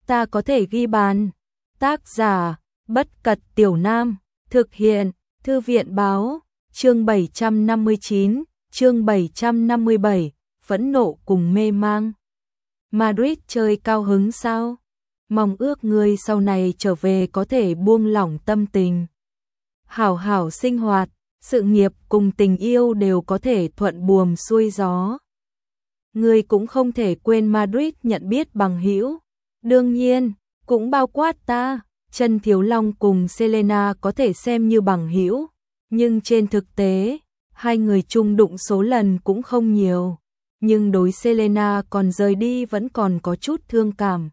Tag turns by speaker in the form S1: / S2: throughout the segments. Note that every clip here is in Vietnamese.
S1: ta có thể ghi bàn. Tác giả, Bất Cật Tiểu Nam, thực hiện, Thư viện báo, chương 759, chương 757, phẫn nộ cùng mê mang. Madrid chơi cao hứng sao? Mong ước ngươi sau này trở về có thể buông lỏng tâm tình. Hảo hảo sinh hoạt, sự nghiệp cùng tình yêu đều có thể thuận buồm xuôi gió. Ngươi cũng không thể quên Madrid nhận biết bằng hữu. Đương nhiên, cũng bao quát ta. Trần Thiếu Long cùng Selena có thể xem như bằng hữu, nhưng trên thực tế, hai người chung đụng số lần cũng không nhiều. Nhưng đối Selena còn rời đi vẫn còn có chút thương cảm.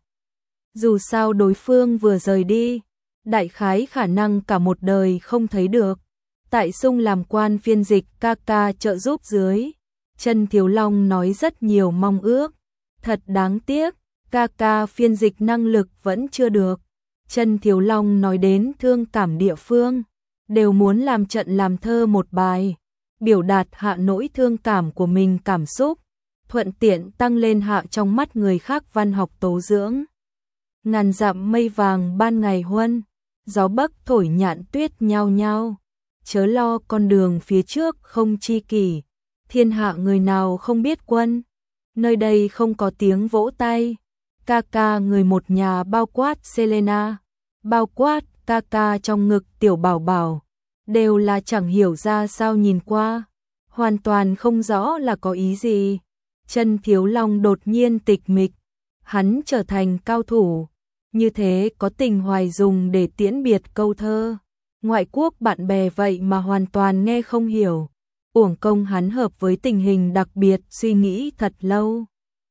S1: Dù sao đối phương vừa rời đi, đại khái khả năng cả một đời không thấy được. Tại Sung làm quan phiên dịch Kaka trợ giúp dưới, Trần Thiếu Long nói rất nhiều mong ước. Thật đáng tiếc, Kaka phiên dịch năng lực vẫn chưa được. Trần Thiếu Long nói đến thương cảm địa phương, đều muốn làm trận làm thơ một bài, biểu đạt hạ nỗi thương cảm của mình cảm xúc, thuận tiện tăng lên hạ trong mắt người khác văn học tố dưỡng. Ngàn dặm mây vàng ban ngày huân, gió bắc thổi nhạn tuyết nhao nhao, chớ lo con đường phía trước không chi kỷ, thiên hạ người nào không biết quân, nơi đây không có tiếng vỗ tay. Kaka người một nhà bao quát Selena, bao quát Kaka trong ngực tiểu bảo bảo, đều là chẳng hiểu ra sao nhìn qua, hoàn toàn không rõ là có ý gì. Trần Thiếu Long đột nhiên tịch mịch, hắn trở thành cao thủ, như thế có tình hoài dùng để tiễn biệt câu thơ. Ngoại quốc bạn bè vậy mà hoàn toàn nghe không hiểu, uổng công hắn hợp với tình hình đặc biệt suy nghĩ thật lâu.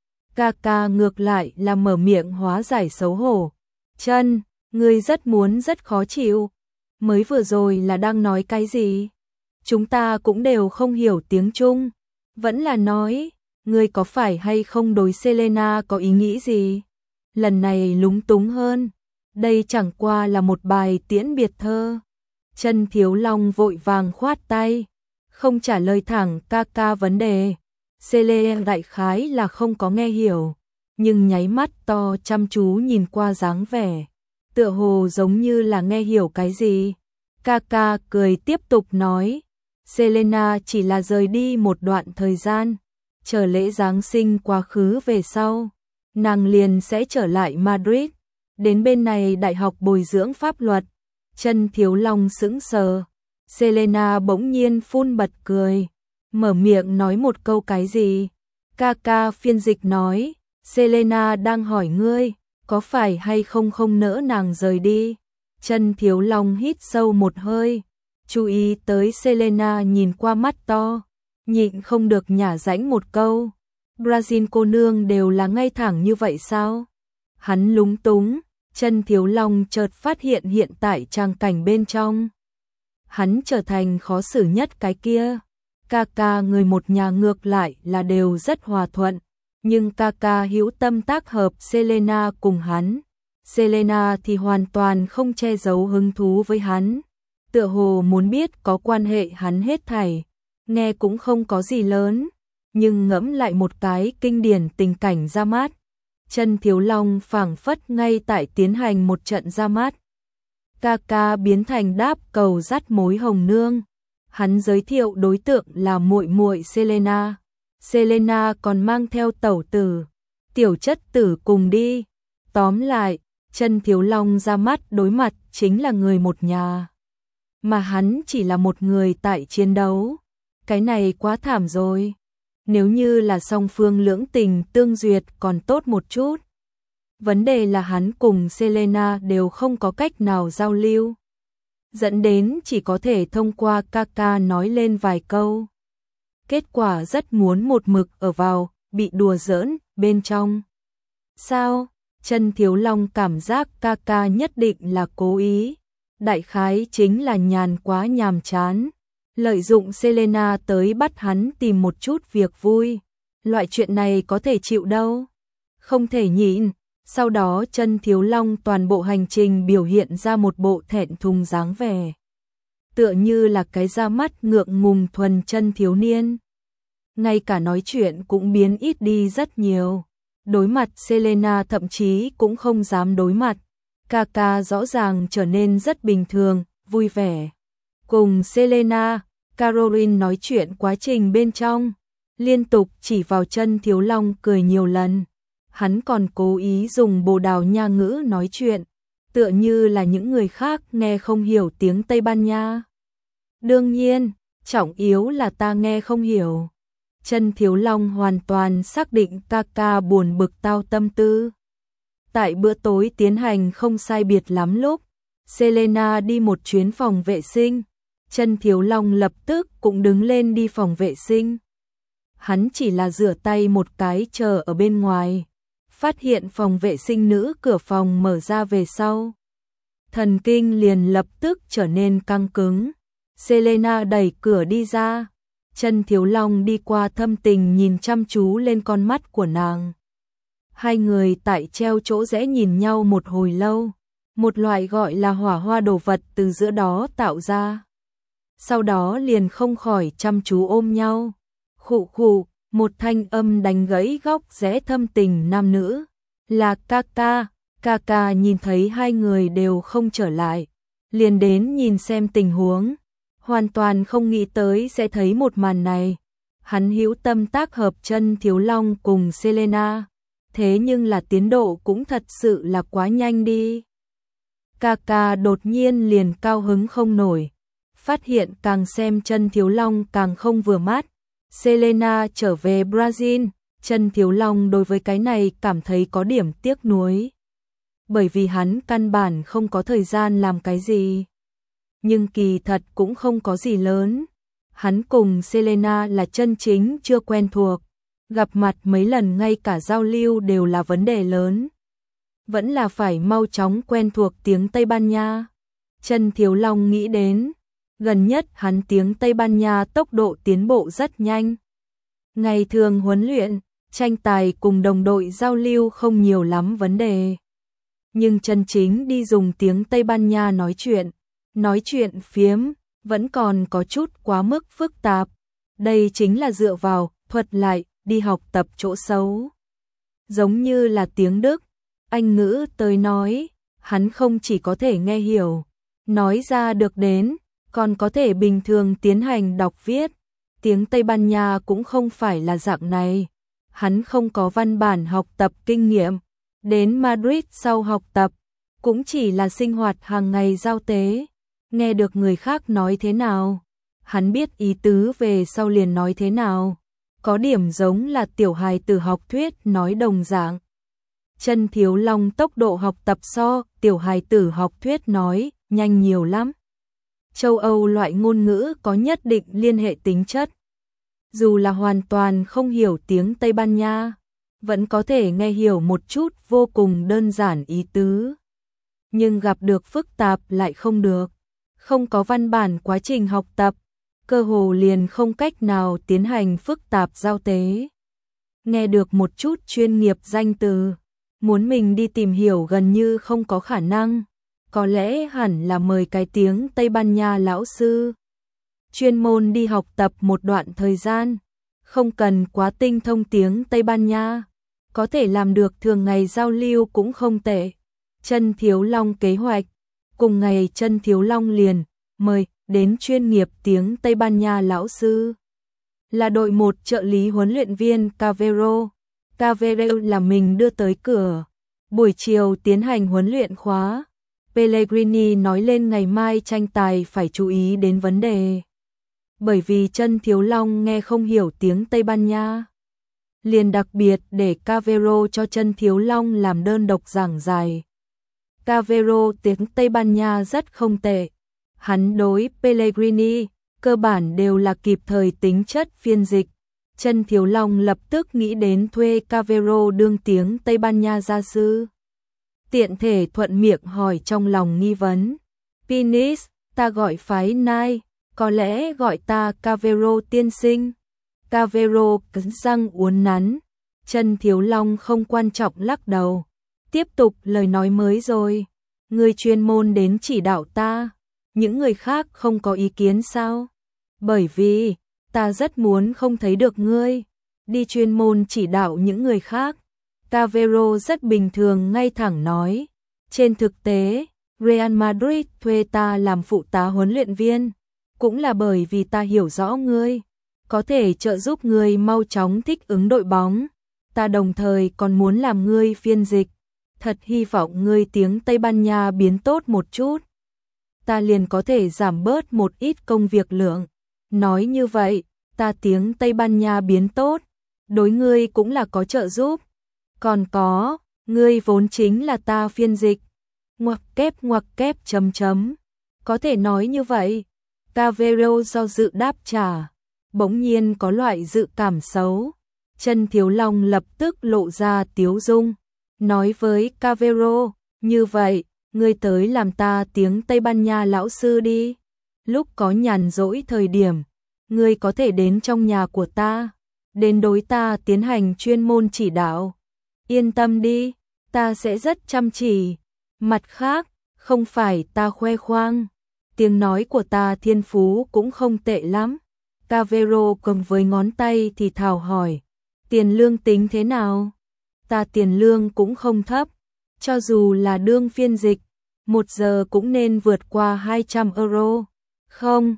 S1: Kaka ngược lại là mở miệng hóa giải xấu hổ. Trần, ngươi rất muốn rất khó chịu. Mới vừa rồi là đang nói cái gì? Chúng ta cũng đều không hiểu tiếng Trung. Vẫn là nói, ngươi có phải hay không đối Selena có ý nghĩ gì? Lần này lúng túng hơn. Đây chẳng qua là một bài tiễn biệt thơ. Trần Thiếu Long vội vàng khoát tay, không trả lời thẳng Kaka vấn đề. Selena đại khái là không có nghe hiểu, nhưng nháy mắt to chăm chú nhìn qua dáng vẻ, tựa hồ giống như là nghe hiểu cái gì. Kaka cười tiếp tục nói, Selena chỉ là rời đi một đoạn thời gian, chờ lễ Giáng sinh quá khứ về sau, nàng liền sẽ trở lại Madrid, đến bên này đại học bồi dưỡng pháp luật. Trần Thiếu Long sững sờ, Selena bỗng nhiên phun bật cười, mở miệng nói một câu cái gì. Kaka phiên dịch nói, Selena đang hỏi ngươi, có phải hay không không nỡ nàng rời đi. Trần Thiếu Long hít sâu một hơi, chú ý tới Selena nhìn qua mắt to, nhịn không được nhả rãnh một câu. Brazil cô nương đều là ngay thẳng như vậy sao? Hắn lúng túng, Trần Thiếu Long chợt phát hiện hiện tại trang cảnh bên trong. Hắn trở thành khó xử nhất cái kia. Kaka người một nhà ngược lại là đều rất hòa thuận, nhưng Kaka hữu tâm tác hợp Selena cùng hắn. Selena thì hoàn toàn không che giấu hứng thú với hắn, tựa hồ muốn biết có quan hệ hắn hết thảy, nghe cũng không có gì lớn, nhưng ngẫm lại một cái kinh điển tình cảnh ra mắt. Trần Thiếu Long phảng phất ngay tại tiến hành một trận ra mắt. Kaka biến thành đáp cầu dắt mối hồng nương. Hắn giới thiệu đối tượng là muội muội Selena. Selena còn mang theo tẩu tử, tiểu chất tử cùng đi. Tóm lại, Trần Thiếu Long ra mắt đối mặt chính là người một nhà. Mà hắn chỉ là một người tại chiến đấu. Cái này quá thảm rồi. Nếu như là song phương lưỡng tình tương duyệt còn tốt một chút. Vấn đề là hắn cùng Selena đều không có cách nào giao lưu, dẫn đến chỉ có thể thông qua Kaka nói lên vài câu. Kết quả rất muốn một mực ở vào, bị đùa giỡn, bên trong. Sao? Trần Thiếu Long cảm giác Kaka nhất định là cố ý. Đại khái chính là nhàn quá nhàm chán. Lợi dụng Selena tới bắt hắn tìm một chút việc vui. Loại chuyện này có thể chịu đâu. Không thể nhịn. Sau đó Trần Thiếu Long toàn bộ hành trình biểu hiện ra một bộ thẹn thùng dáng vẻ, tựa như là cái ra mắt ngượng ngùng thuần chân thiếu niên. Ngay cả nói chuyện cũng biến ít đi rất nhiều. đối mặt Selena thậm chí cũng không dám đối mặt. Kaka rõ ràng trở nên rất bình thường, vui vẻ. Cùng Selena, Caroline nói chuyện quá trình bên trong, liên tục chỉ vào chân Thiếu Long cười nhiều lần. Hắn còn cố ý dùng Bồ Đào Nha ngữ nói chuyện, tựa như là những người khác nghe không hiểu tiếng Tây Ban Nha. Đương nhiên, trọng yếu là ta nghe không hiểu. Chân Thiếu Long hoàn toàn xác định Kaka buồn bực tao tâm tư. Tại bữa tối tiến hành không sai biệt lắm lúc, Selena đi một chuyến phòng vệ sinh, chân Thiếu Long lập tức cũng đứng lên đi phòng vệ sinh. Hắn chỉ là rửa tay một cái chờ ở bên ngoài, phát hiện phòng vệ sinh nữ cửa phòng mở ra về sau. Thần kinh liền lập tức trở nên căng cứng. Selena đẩy cửa đi ra, chân Thiếu Long đi qua thâm tình nhìn chăm chú lên con mắt của nàng. Hai người tại treo chỗ rẽ nhìn nhau một hồi lâu, một loại gọi là hỏa hoa đồ vật từ giữa đó tạo ra. Sau đó liền không khỏi chăm chú ôm nhau. Khụ khụ, một thanh âm đánh gãy góc rẽ thâm tình nam nữ. Là Kaka. Kaka nhìn thấy hai người đều không trở lại, liền đến nhìn xem tình huống. Hoàn toàn không nghĩ tới sẽ thấy một màn này. Hắn hữu tâm tác hợp chân Thiếu Long cùng Selena, thế nhưng là tiến độ cũng thật sự là quá nhanh đi. Kaka đột nhiên liền cao hứng không nổi, phát hiện càng xem chân Thiếu Long càng không vừa mắt. Selena trở về Brazil, chân Thiếu Long đối với cái này cảm thấy có điểm tiếc nuối, bởi vì hắn căn bản không có thời gian làm cái gì. Nhưng kỳ thật cũng không có gì lớn. Hắn cùng Selena là chân chính chưa quen thuộc, gặp mặt mấy lần ngay cả giao lưu đều là vấn đề lớn. Vẫn là phải mau chóng quen thuộc tiếng Tây Ban Nha. Chân Thiếu Long nghĩ đến, gần nhất hắn tiếng Tây Ban Nha tốc độ tiến bộ rất nhanh. Ngày thường huấn luyện, tranh tài cùng đồng đội giao lưu không nhiều lắm vấn đề. Nhưng chân chính đi dùng tiếng Tây Ban Nha nói chuyện phiếm, vẫn còn có chút quá mức phức tạp. Đây chính là dựa vào, thuật lại, đi học tập chỗ xấu. Giống như là tiếng Đức, Anh ngữ tới nói, hắn không chỉ có thể nghe hiểu, nói ra được đến, còn có thể bình thường tiến hành đọc viết. Tiếng Tây Ban Nha cũng không phải là dạng này. Hắn không có văn bản học tập kinh nghiệm. Đến Madrid sau học tập, cũng chỉ là sinh hoạt hàng ngày giao tế. Nghe được người khác nói thế nào, hắn biết ý tứ về sau liền nói thế nào. Có điểm giống là tiểu hài tử học thuyết nói đồng dạng. Chân Thiếu Long tốc độ học tập so tiểu hài tử học thuyết nói nhanh nhiều lắm. Châu Âu loại ngôn ngữ có nhất định liên hệ tính chất. Dù là hoàn toàn không hiểu tiếng Tây Ban Nha, vẫn có thể nghe hiểu một chút vô cùng đơn giản ý tứ. Nhưng gặp được phức tạp lại không được. Không có văn bản quá trình học tập, cơ hồ liền không cách nào tiến hành phức tạp giao tế. Nghe được một chút chuyên nghiệp danh từ, muốn mình đi tìm hiểu gần như không có khả năng. Có lẽ hẳn là mời cái tiếng Tây Ban Nha lão sư chuyên môn đi học tập một đoạn thời gian, không cần quá tinh thông tiếng Tây Ban Nha, có thể làm được thường ngày giao lưu cũng không tệ. Chân Thiếu Long kế hoạch, cùng ngày Chân Thiếu Long liền mời đến chuyên nghiệp tiếng Tây Ban Nha lão sư, là đội 1 trợ lý huấn luyện viên Cavero. Cavero là mình đưa tới cửa. Buổi chiều tiến hành huấn luyện khóa. Pellegrini nói lên ngày mai tranh tài phải chú ý đến vấn đề. Bởi vì Chân Thiếu Long nghe không hiểu tiếng Tây Ban Nha, liền đặc biệt để Cavero cho Chân Thiếu Long làm đơn độc giảng giải. Cavero tiếng Tây Ban Nha rất không tệ. Hắn đối Pellegrini cơ bản đều là kịp thời tính chất phiên dịch. Chân Thiếu Long lập tức nghĩ đến thuê Cavero đương tiếng Tây Ban Nha gia sư. Tiện thể thuận miệng hỏi trong lòng nghi vấn. Pinis, ta gọi phái nai, có lẽ gọi ta Cavero tiên sinh. Cavero cắn răng uốn nắn. Chân Thiếu Long không quan trọng lắc đầu. Tiếp tục lời nói mới rồi. Người chuyên môn đến chỉ đạo ta. Những người khác không có ý kiến sao? Bởi vì ta rất muốn không thấy được ngươi đi chuyên môn chỉ đạo những người khác. Cavero rất bình thường ngay thẳng nói, trên thực tế, Real Madrid thuê ta làm phụ tá huấn luyện viên, cũng là bởi vì ta hiểu rõ ngươi, có thể trợ giúp ngươi mau chóng thích ứng đội bóng. Ta đồng thời còn muốn làm ngươi phiên dịch, thật hy vọng ngươi tiếng Tây Ban Nha biến tốt một chút. Ta liền có thể giảm bớt một ít công việc lượng. Nói như vậy, ta tiếng Tây Ban Nha biến tốt, đối ngươi cũng là có trợ giúp. Còn có, ngươi vốn chính là ta phiên dịch. Ngoặc kép chấm chấm. Có thể nói như vậy. Cavero do dự đáp trả, bỗng nhiên có loại dự cảm xấu. Chân Thiếu Long lập tức lộ ra tiếu dung, nói với Cavero, như vậy, ngươi tới làm ta tiếng Tây Ban Nha lão sư đi. Lúc có nhàn rỗi thời điểm, ngươi có thể đến trong nhà của ta, đến đối ta tiến hành chuyên môn chỉ đạo. Yên tâm đi, ta sẽ rất chăm chỉ. Mặt khác, không phải ta khoe khoang, tiếng nói của ta thiên phú cũng không tệ lắm. Cavero cầm với ngón tay thì thào hỏi, tiền lương tính thế nào? Ta tiền lương cũng không thấp, cho dù là đương phiên dịch, 1 giờ cũng nên vượt qua 200 euro. Không,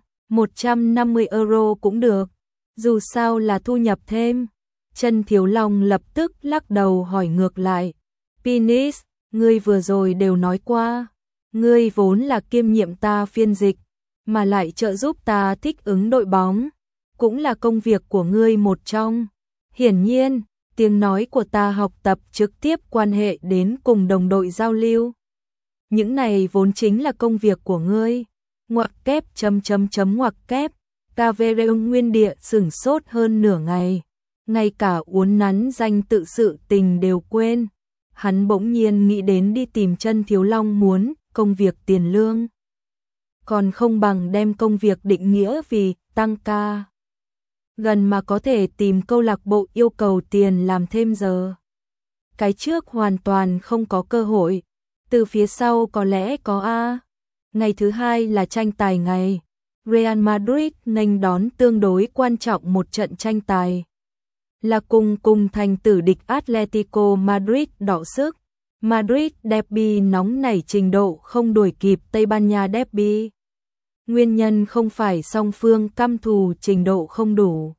S1: 150 euro cũng được, dù sao là thu nhập thêm. Chân Thiếu Long lập tức lắc đầu hỏi ngược lại, Pinis, ngươi vừa rồi đều nói qua, ngươi vốn là kiêm nhiệm ta phiên dịch, mà lại trợ giúp ta thích ứng đội bóng, cũng là công việc của ngươi một trong. Hiển nhiên, tiếng nói của ta học tập trực tiếp quan hệ đến cùng đồng đội giao lưu. Những này vốn chính là công việc của ngươi. Ngoặc kép chấm chấm chấm ngoặc kép. Cavero nguyên địa sửng sốt hơn nửa ngày, ngay cả uốn nắn danh tự sự tình đều quên. Hắn bỗng nhiên nghĩ đến đi tìm Chân Thiếu Long muốn công việc tiền lương, còn không bằng đem công việc định nghĩa vì tăng ca. Gần mà có thể tìm câu lạc bộ yêu cầu tiền làm thêm giờ. Cái trước hoàn toàn không có cơ hội, từ phía sau có lẽ có a. Ngày thứ hai là tranh tài ngày. Real Madrid nghênh đón tương đối quan trọng một trận tranh tài. Là cùng thành tử địch Atletico Madrid đọ sức. Madrid derby nóng nảy trình độ không đuổi kịp Tây Ban Nha derby. Nguyên nhân không phải song phương căm thù trình độ không đủ,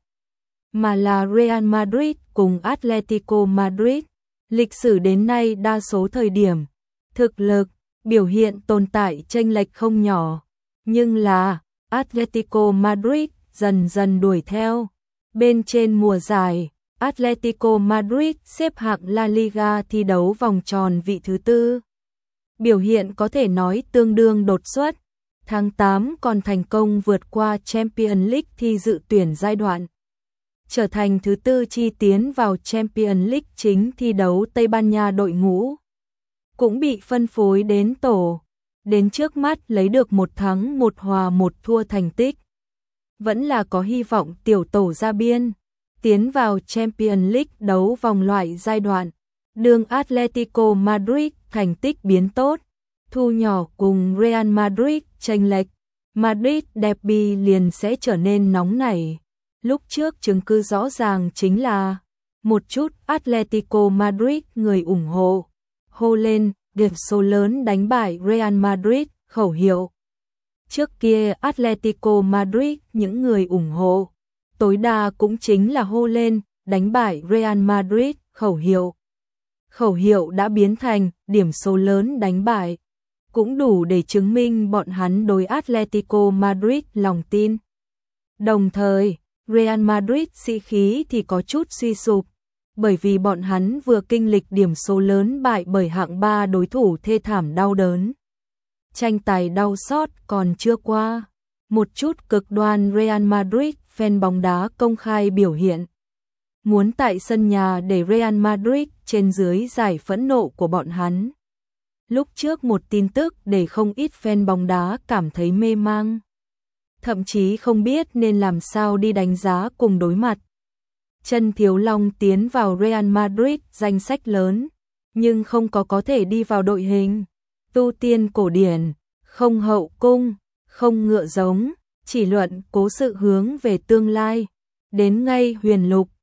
S1: mà là Real Madrid cùng Atletico Madrid, lịch sử đến nay đa số thời điểm, thực lực, biểu hiện tồn tại chênh lệch không nhỏ, nhưng là Atletico Madrid dần dần đuổi theo. Bên trên mùa giải, Atletico Madrid xếp hạng La Liga thi đấu vòng tròn vị thứ 4. Biểu hiện có thể nói tương đương đột xuất. Tháng 8 còn thành công vượt qua Champions League thi dự tuyển giai đoạn, trở thành thứ 4 chi tiến vào Champions League chính thi đấu Tây Ban Nha đội ngũ. Cũng bị phân phối đến tổ, đến trước mắt lấy được 1 thắng 1 hòa 1 thua thành tích. Vẫn là có hy vọng tiểu tổ ra biên, tiến vào Champions League đấu vòng loại giai đoạn. Đường Atletico Madrid thành tích biến tốt, thu nhỏ cùng Real Madrid chênh lệch, Madrid derby liền sẽ trở nên nóng nảy. Lúc trước chứng cứ rõ ràng chính là một chút Atletico Madrid người ủng hộ hô lên điểm số lớn đánh bại Real Madrid khẩu hiệu. Trước kia Atletico Madrid những người ủng hộ tối đa cũng chính là hô lên đánh bại Real Madrid khẩu hiệu. Khẩu hiệu đã biến thành điểm số lớn đánh bại, cũng đủ để chứng minh bọn hắn đối Atletico Madrid lòng tin. Đồng thời, Real Madrid sĩ khí thì có chút suy sụp, bởi vì bọn hắn vừa kinh lịch điểm số lớn bại bởi hạng 3 đối thủ thê thảm đau đớn. Tranh tài đau xót còn chưa qua, một chút cực đoan Real Madrid fan bóng đá công khai biểu hiện, muốn tại sân nhà để Real Madrid trên dưới giải phẫn nộ của bọn hắn. Lúc trước một tin tức để không ít fan bóng đá cảm thấy mê mang, thậm chí không biết nên làm sao đi đánh giá cùng đối mặt. Chân Thiếu Long tiến vào Real Madrid danh sách lớn, nhưng không có thể đi vào đội hình. Tu tiên cổ điển, không hậu cung, không ngựa giống, chỉ luận cố sự hướng về tương lai. Đến ngay huyền lục,